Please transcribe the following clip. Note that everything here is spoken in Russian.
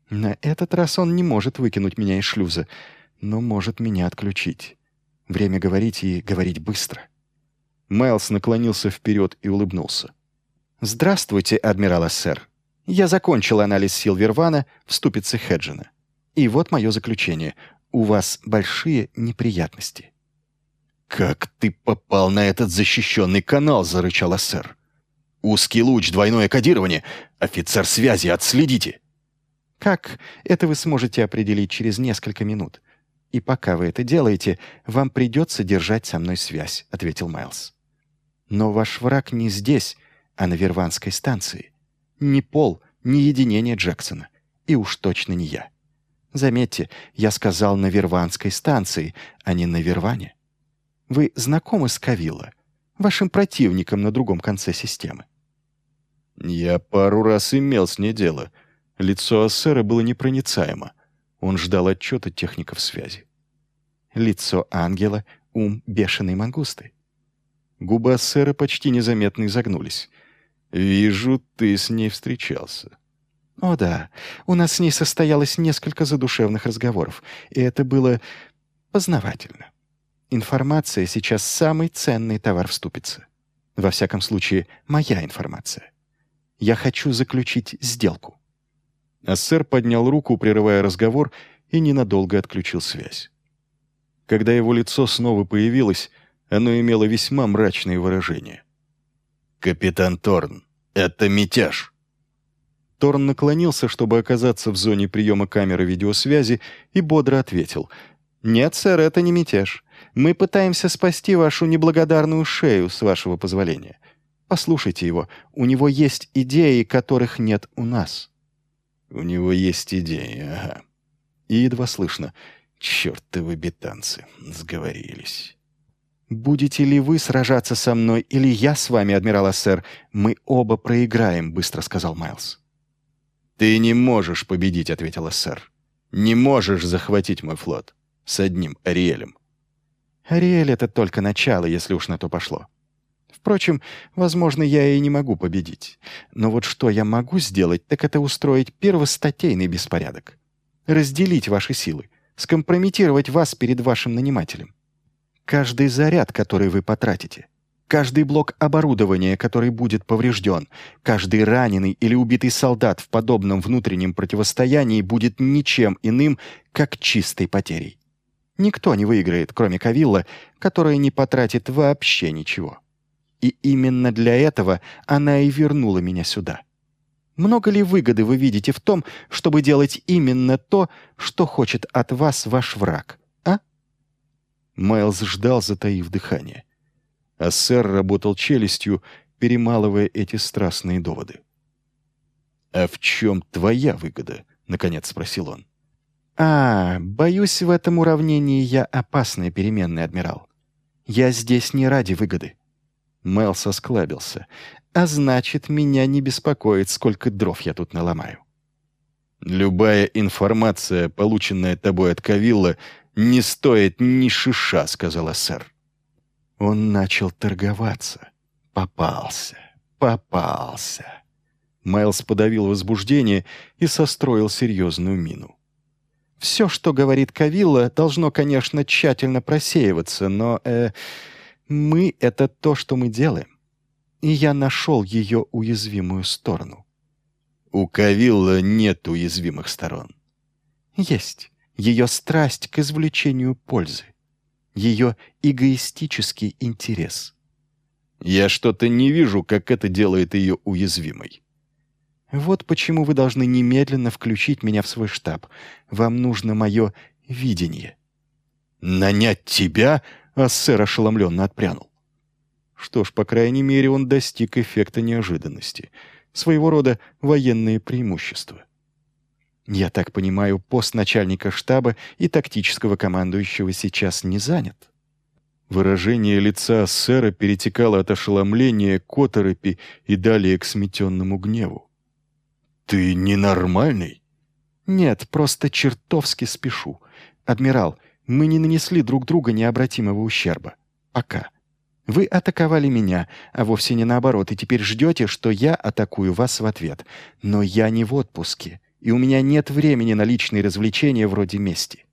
На этот раз он не может выкинуть меня из шлюза, но может меня отключить. Время говорить и говорить быстро. Майлз наклонился вперед и улыбнулся. «Здравствуйте, адмирал Ассер. Я закончил анализ сил Вервана в ступице Хеджина. И вот мое заключение. У вас большие неприятности». «Как ты попал на этот защищенный канал?» — зарычал Ассер. «Узкий луч, двойное кодирование. Офицер связи, отследите!» «Как? Это вы сможете определить через несколько минут. И пока вы это делаете, вам придется держать со мной связь», — ответил Майлз. «Но ваш враг не здесь, а на Верванской станции. Ни Пол, ни единение Джексона. И уж точно не я. Заметьте, я сказал на Верванской станции, а не на Верване. Вы знакомы с Кавилло, вашим противником на другом конце системы?» «Я пару раз имел с ней дело». Лицо Ассера было непроницаемо. Он ждал отчета техников связи. «Лицо ангела, ум бешеной мангусты». Губы Ассера почти незаметно изогнулись. «Вижу, ты с ней встречался». «О да, у нас с ней состоялось несколько задушевных разговоров, и это было познавательно. Информация сейчас самый ценный товар в ступице. Во всяком случае, моя информация. Я хочу заключить сделку». Ассер поднял руку, прерывая разговор, и ненадолго отключил связь. Когда его лицо снова появилось, оно имело весьма мрачное выражение. «Капитан Торн, это мятеж!» Торн наклонился, чтобы оказаться в зоне приема камеры видеосвязи, и бодро ответил. «Нет, сэр, это не мятеж. Мы пытаемся спасти вашу неблагодарную шею, с вашего позволения. Послушайте его, у него есть идеи, которых нет у нас». «У него есть идеи, ага». И едва слышно. «Чёртовы бетанцы, сговорились». «Будете ли вы сражаться со мной, или я с вами, адмирал Ассер? Мы оба проиграем», — быстро сказал Майлз. «Ты не можешь победить», — ответил Ассер. «Не можешь захватить мой флот. С одним Ариэлем». «Ариэль — это только начало, если уж на то пошло. Впрочем, возможно, я и не могу победить. Но вот что я могу сделать, так это устроить первостатейный беспорядок. Разделить ваши силы, скомпрометировать вас перед вашим нанимателем. Каждый заряд, который вы потратите, каждый блок оборудования, который будет поврежден, каждый раненый или убитый солдат в подобном внутреннем противостоянии будет ничем иным, как чистой потерей. Никто не выиграет, кроме Кавилло, которая не потратит вообще ничего. И именно для этого она и вернула меня сюда. Много ли выгоды вы видите в том, чтобы делать именно то, что хочет от вас ваш враг, а?» Майлз ждал, затаив дыхание. Ассер работал челюстью, перемалывая эти страстные доводы. «А в чем твоя выгода?» — наконец спросил он. Боюсь, в этом уравнении я опасная переменная, адмирал. Я здесь не ради выгоды». Майлз осклабился. «А значит, меня не беспокоит, сколько дров я тут наломаю». «Любая информация, полученная тобой от Кавилло, не стоит ни шиша», — сказал Ассер. Он начал торговаться. Попался. Майлз подавил возбуждение и состроил серьезную мину. «Все, что говорит Кавилло, должно, конечно, тщательно просеиваться, но, мы — это то, что мы делаем. И я нашел ее уязвимую сторону». «У Кавилло нет уязвимых сторон». «Есть. Ее страсть к извлечению пользы. Ее эгоистический интерес». «Я что-то не вижу, как это делает ее уязвимой». «Вот почему вы должны немедленно включить меня в свой штаб. Вам нужно мое видение». «Нанять тебя?» — Ассер ошеломленно отпрянул. Что ж, по крайней мере, он достиг эффекта неожиданности. Своего рода военные преимущества. «Я так понимаю, пост начальника штаба и тактического командующего сейчас не занят?» Выражение лица Ассера перетекало от ошеломления к оторопи и далее к сметенному гневу. «Ты ненормальный?» «Нет, просто чертовски спешу. Адмирал, мы не нанесли друг другу необратимого ущерба. Пока. Вы атаковали меня, а вовсе не наоборот, и теперь ждете, что я атакую вас в ответ. Но я не в отпуске, и у меня нет времени на личные развлечения вроде мести.